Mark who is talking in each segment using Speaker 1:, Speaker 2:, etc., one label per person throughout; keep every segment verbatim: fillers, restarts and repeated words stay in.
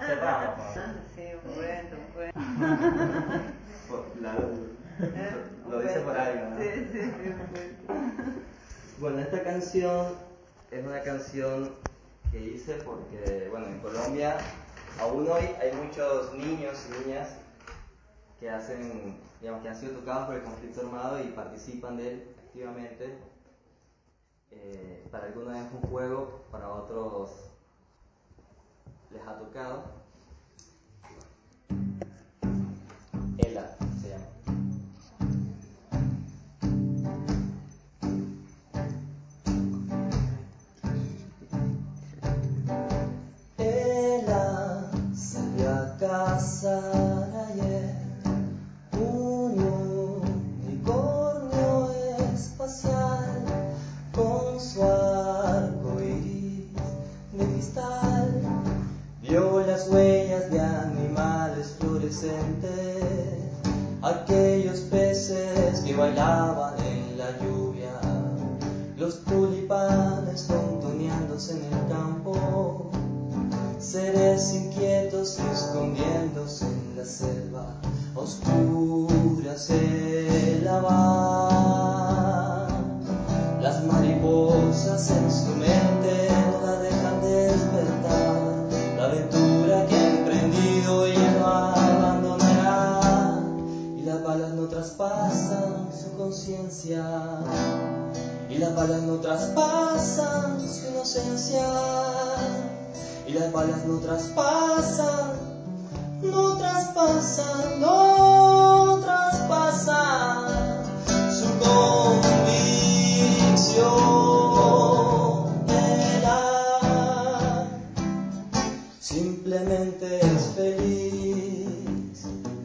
Speaker 1: cerramos. ¿No?
Speaker 2: Sí, un cuento, un cuento.
Speaker 1: La, lo dice por algo, ¿no?
Speaker 2: Sí, sí, sí, un cuento.
Speaker 1: Bueno, esta canción es una canción que hice porque, bueno, en Colombia aún hoy hay muchos niños y niñas que hacen, digamos, que han sido tocados por el conflicto armado y participan de él activamente. Eh, para algunos es un juego, para otros les ha tocado. Ela se llama. Ela salió a cazar ayer un unicornio espacial con su arco iris de cristal. Vio las huellas de animales fluorescentes, aquellos peces que bailaban en la lluvia, los tulipanes tontoneándose en el campo, seres inquietos escondiéndose en la selva, oscura se la va. Las mariposas en su mente no la dejan despertar, la aventura que ha emprendido ya no abandonará, y las balas no traspasan su conciencia, y las balas no traspasan su inocencia, y las balas no traspasan, no traspasan, no traspasan su convicción. Ella simplemente es feliz.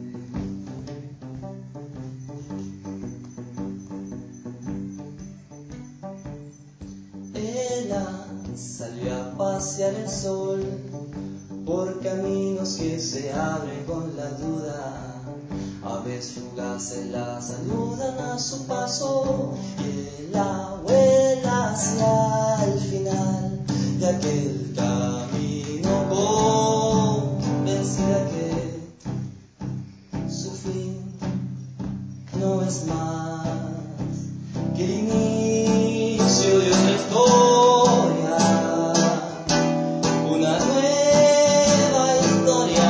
Speaker 1: Ella salió a pasear el sol por caminos que se abren con la duda, aves fugaces la saludan a su paso, y la vuela hacia el final de aquel camino, convencida que su fin no es más que el inicio de otra historia, una nueva historia.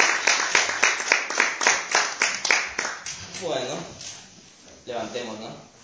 Speaker 1: Bueno, levantemos, ¿no?